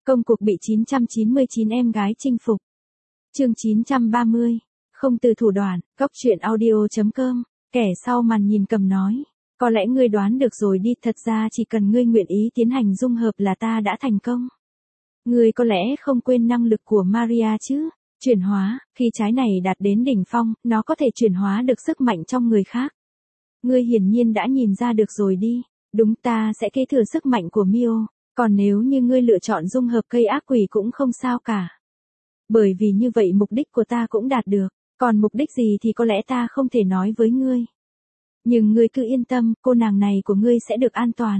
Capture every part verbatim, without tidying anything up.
Công cuộc bị chín trăm chín mươi chín em gái chinh phục. Chương chín trăm ba mươi. Không từ thủ đoạn, góc truyện audio chấm com. Kẻ sau màn nhìn Cầm nói. Có lẽ ngươi đoán được rồi đi, thật ra chỉ cần ngươi nguyện ý tiến hành dung hợp là ta đã thành công. Ngươi có lẽ không quên năng lực của Maria chứ? Chuyển hóa, khi trái này đạt đến đỉnh phong, nó có thể chuyển hóa được sức mạnh trong người khác. Ngươi hiển nhiên đã nhìn ra được rồi đi. Đúng, ta sẽ kế thừa sức mạnh của Mio. Còn nếu như ngươi lựa chọn dung hợp cây ác quỷ cũng không sao cả. Bởi vì như vậy mục đích của ta cũng đạt được. Còn mục đích gì thì có lẽ ta không thể nói với ngươi. Nhưng ngươi cứ yên tâm, cô nàng này của ngươi sẽ được an toàn.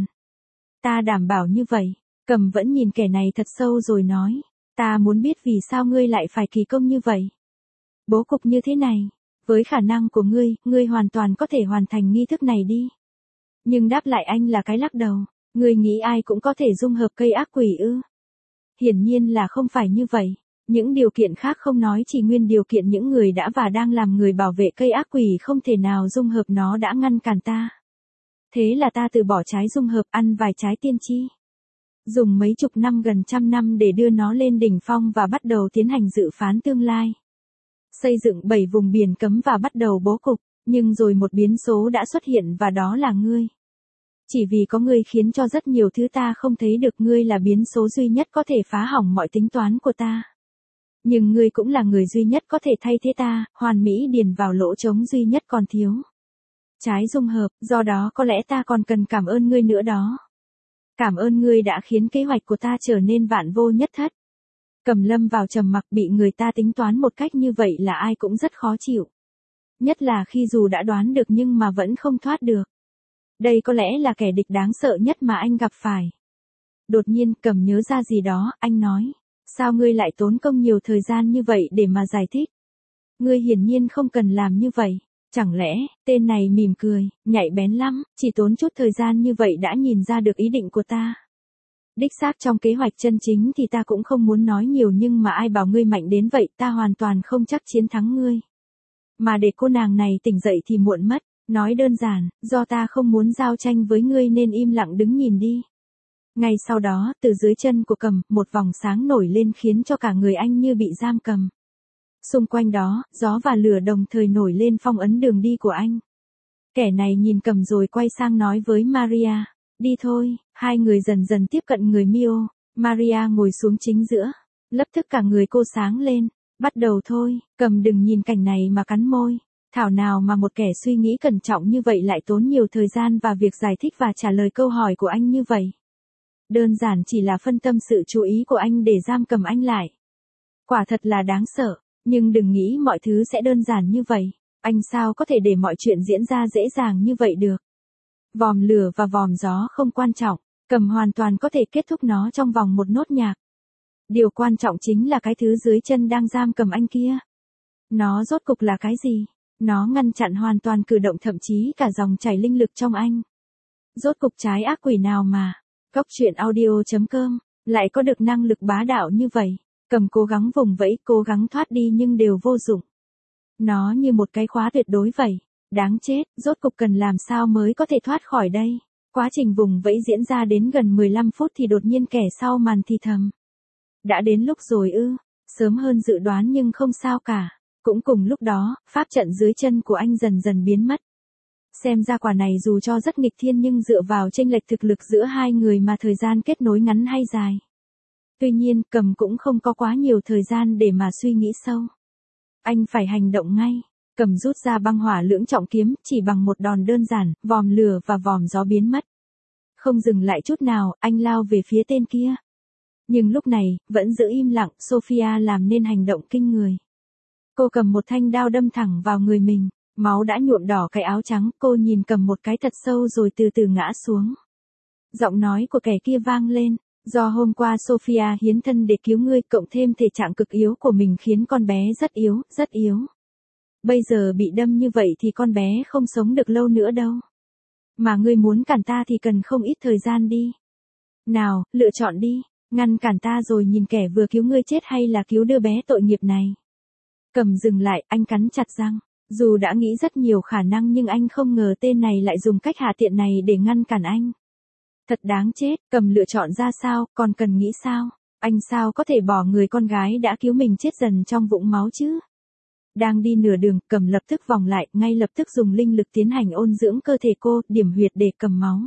Ta đảm bảo như vậy. Cầm vẫn nhìn kẻ này thật sâu rồi nói. Ta muốn biết vì sao ngươi lại phải kỳ công như vậy. Bố cục như thế này. Với khả năng của ngươi, ngươi hoàn toàn có thể hoàn thành nghi thức này đi. Nhưng đáp lại anh là cái lắc đầu. Ngươi nghĩ ai cũng có thể dung hợp cây ác quỷ ư? Hiển nhiên là không phải như vậy. Những điều kiện khác không nói, chỉ nguyên điều kiện những người đã và đang làm người bảo vệ cây ác quỷ không thể nào dung hợp nó đã ngăn cản ta. Thế là ta từ bỏ trái dung hợp, ăn vài trái tiên tri. Dùng mấy chục năm gần trăm năm để đưa nó lên đỉnh phong và bắt đầu tiến hành dự phán tương lai. Xây dựng bảy vùng biển cấm và bắt đầu bố cục, nhưng rồi một biến số đã xuất hiện và đó là ngươi. Chỉ vì có ngươi khiến cho rất nhiều thứ ta không thấy được, ngươi là biến số duy nhất có thể phá hỏng mọi tính toán của ta. Nhưng ngươi cũng là người duy nhất có thể thay thế ta, hoàn mỹ điền vào lỗ trống duy nhất còn thiếu. Trái dung hợp, do đó có lẽ ta còn cần cảm ơn ngươi nữa đó. Cảm ơn ngươi đã khiến kế hoạch của ta trở nên vạn vô nhất thất. Cầm lâm vào trầm mặc, bị người ta tính toán một cách như vậy là ai cũng rất khó chịu. Nhất là khi dù đã đoán được nhưng mà vẫn không thoát được. Đây có lẽ là kẻ địch đáng sợ nhất mà anh gặp phải. Đột nhiên Cầm nhớ ra gì đó, anh nói. Sao ngươi lại tốn công nhiều thời gian như vậy để mà giải thích? Ngươi hiển nhiên không cần làm như vậy. Chẳng lẽ, tên này mỉm cười, nhạy bén lắm, chỉ tốn chút thời gian như vậy đã nhìn ra được ý định của ta. Đích xác trong kế hoạch chân chính thì ta cũng không muốn nói nhiều, nhưng mà ai bảo ngươi mạnh đến vậy, ta hoàn toàn không chắc chiến thắng ngươi. Mà để cô nàng này tỉnh dậy thì muộn mất. Nói đơn giản, do ta không muốn giao tranh với ngươi nên im lặng đứng nhìn đi. Ngay sau đó, từ dưới chân của Cầm, một vòng sáng nổi lên khiến cho cả người anh như bị giam cầm. Xung quanh đó, gió và lửa đồng thời nổi lên phong ấn đường đi của anh. Kẻ này nhìn Cầm rồi quay sang nói với Maria. Đi thôi, hai người dần dần tiếp cận người Mio. Maria ngồi xuống chính giữa. Lập tức cả người cô sáng lên. Bắt đầu thôi, Cầm đừng nhìn cảnh này mà cắn môi. Thảo nào mà một kẻ suy nghĩ cẩn trọng như vậy lại tốn nhiều thời gian và việc giải thích và trả lời câu hỏi của anh như vậy. Đơn giản chỉ là phân tâm sự chú ý của anh để giam cầm anh lại. Quả thật là đáng sợ, nhưng đừng nghĩ mọi thứ sẽ đơn giản như vậy. Anh sao có thể để mọi chuyện diễn ra dễ dàng như vậy được. Vòm lửa và vòm gió không quan trọng, Cầm hoàn toàn có thể kết thúc nó trong vòng một nốt nhạc. Điều quan trọng chính là cái thứ dưới chân đang giam cầm anh kia. Nó rốt cục là cái gì? Nó ngăn chặn hoàn toàn cử động, thậm chí cả dòng chảy linh lực trong anh. Rốt cục trái ác quỷ nào mà, góc truyện audio chấm com, lại có được năng lực bá đạo như vậy. Cầm cố gắng vùng vẫy, cố gắng thoát đi nhưng đều vô dụng. Nó như một cái khóa tuyệt đối vậy. Đáng chết, rốt cục cần làm sao mới có thể thoát khỏi đây. Quá trình vùng vẫy diễn ra đến gần mười lăm phút thì đột nhiên kẻ sau màn thì thầm. Đã đến lúc rồi ư, sớm hơn dự đoán nhưng không sao cả. Cũng cùng lúc đó, pháp trận dưới chân của anh dần dần biến mất. Xem ra quả này dù cho rất nghịch thiên nhưng dựa vào chênh lệch thực lực giữa hai người mà thời gian kết nối ngắn hay dài. Tuy nhiên, Cầm cũng không có quá nhiều thời gian để mà suy nghĩ sâu. Anh phải hành động ngay. Cầm rút ra băng hỏa lưỡng trọng kiếm, chỉ bằng một đòn đơn giản, vòm lửa và vòm gió biến mất. Không dừng lại chút nào, anh lao về phía tên kia. Nhưng lúc này, vẫn giữ im lặng, Sophia làm nên hành động kinh người. Cô cầm một thanh đao đâm thẳng vào người mình, máu đã nhuộm đỏ cái áo trắng, cô nhìn Cầm một cái thật sâu rồi từ từ ngã xuống. Giọng nói của kẻ kia vang lên, do hôm qua Sophia hiến thân để cứu ngươi, cộng thêm thể trạng cực yếu của mình khiến con bé rất yếu, rất yếu. Bây giờ bị đâm như vậy thì con bé không sống được lâu nữa đâu. Mà ngươi muốn cản ta thì cần không ít thời gian đi. Nào, lựa chọn đi, ngăn cản ta rồi nhìn kẻ vừa cứu ngươi chết hay là cứu đứa bé tội nghiệp này. Cầm dừng lại, anh cắn chặt răng. Dù đã nghĩ rất nhiều khả năng nhưng anh không ngờ tên này lại dùng cách hạ tiện này để ngăn cản anh. Thật đáng chết, Cầm lựa chọn ra sao, còn cần nghĩ sao? Anh sao có thể bỏ người con gái đã cứu mình chết dần trong vũng máu chứ? Đang đi nửa đường, Cầm lập tức vòng lại, ngay lập tức dùng linh lực tiến hành ôn dưỡng cơ thể cô, điểm huyệt để cầm máu.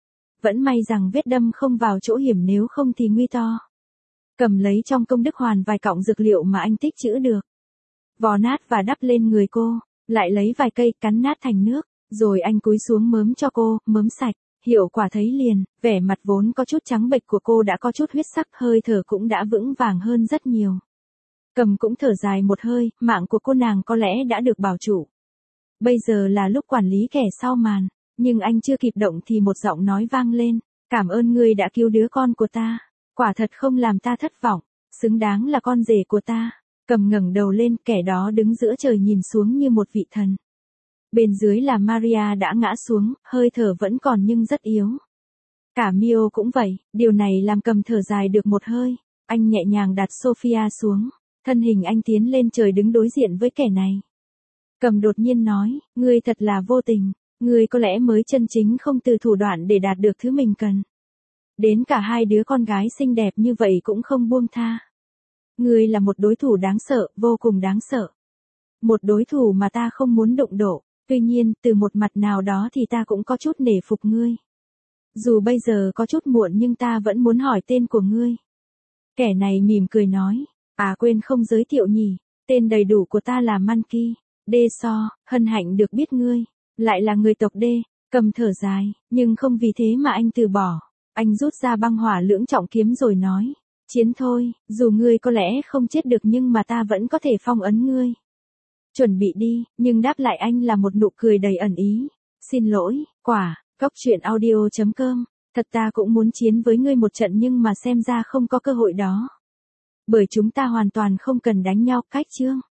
Vẫn may rằng vết đâm không vào chỗ hiểm, nếu không thì nguy to. Cầm lấy trong công đức hoàn vài cọng dược liệu mà anh tích trữ được. Vò nát và đắp lên người cô, lại lấy vài cây cắn nát thành nước, rồi anh cúi xuống mớm cho cô, mớm sạch. Hiệu quả thấy liền, vẻ mặt vốn có chút trắng bệch của cô đã có chút huyết sắc, hơi thở cũng đã vững vàng hơn rất nhiều. Cầm cũng thở dài một hơi, mạng của cô nàng có lẽ đã được bảo trụ. Bây giờ là lúc quản lý kẻ sau màn, nhưng anh chưa kịp động thì một giọng nói vang lên, cảm ơn ngươi đã cứu đứa con của ta, quả thật không làm ta thất vọng, xứng đáng là con rể của ta. Cầm ngẩng đầu lên, kẻ đó đứng giữa trời nhìn xuống như một vị thần. Bên dưới là Maria đã ngã xuống, hơi thở vẫn còn nhưng rất yếu. Cả Mio cũng vậy, điều này làm Cầm thở dài được một hơi. Anh nhẹ nhàng đặt Sophia xuống, thân hình anh tiến lên trời đứng đối diện với kẻ này. Cầm đột nhiên nói, ngươi thật là vô tình, ngươi có lẽ mới chân chính không từ thủ đoạn để đạt được thứ mình cần. Đến cả hai đứa con gái xinh đẹp như vậy cũng không buông tha. Ngươi là một đối thủ đáng sợ, vô cùng đáng sợ. Một đối thủ mà ta không muốn đụng độ. Tuy nhiên, từ một mặt nào đó thì ta cũng có chút nể phục ngươi. Dù bây giờ có chút muộn nhưng ta vẫn muốn hỏi tên của ngươi. Kẻ này mỉm cười nói, à quên không giới thiệu nhỉ, tên đầy đủ của ta là Manki, Đê So, hân hạnh được biết ngươi, lại là người tộc Đê. Cầm thở dài, nhưng không vì thế mà anh từ bỏ. Anh rút ra băng hỏa lưỡng trọng kiếm rồi nói, chiến thôi, dù ngươi có lẽ không chết được nhưng mà ta vẫn có thể phong ấn ngươi. Chuẩn bị đi, nhưng đáp lại anh là một nụ cười đầy ẩn ý. Xin lỗi, quả, góc truyện audio chấm com, thật ta cũng muốn chiến với ngươi một trận nhưng mà xem ra không có cơ hội đó. Bởi chúng ta hoàn toàn không cần đánh nhau, cách chương.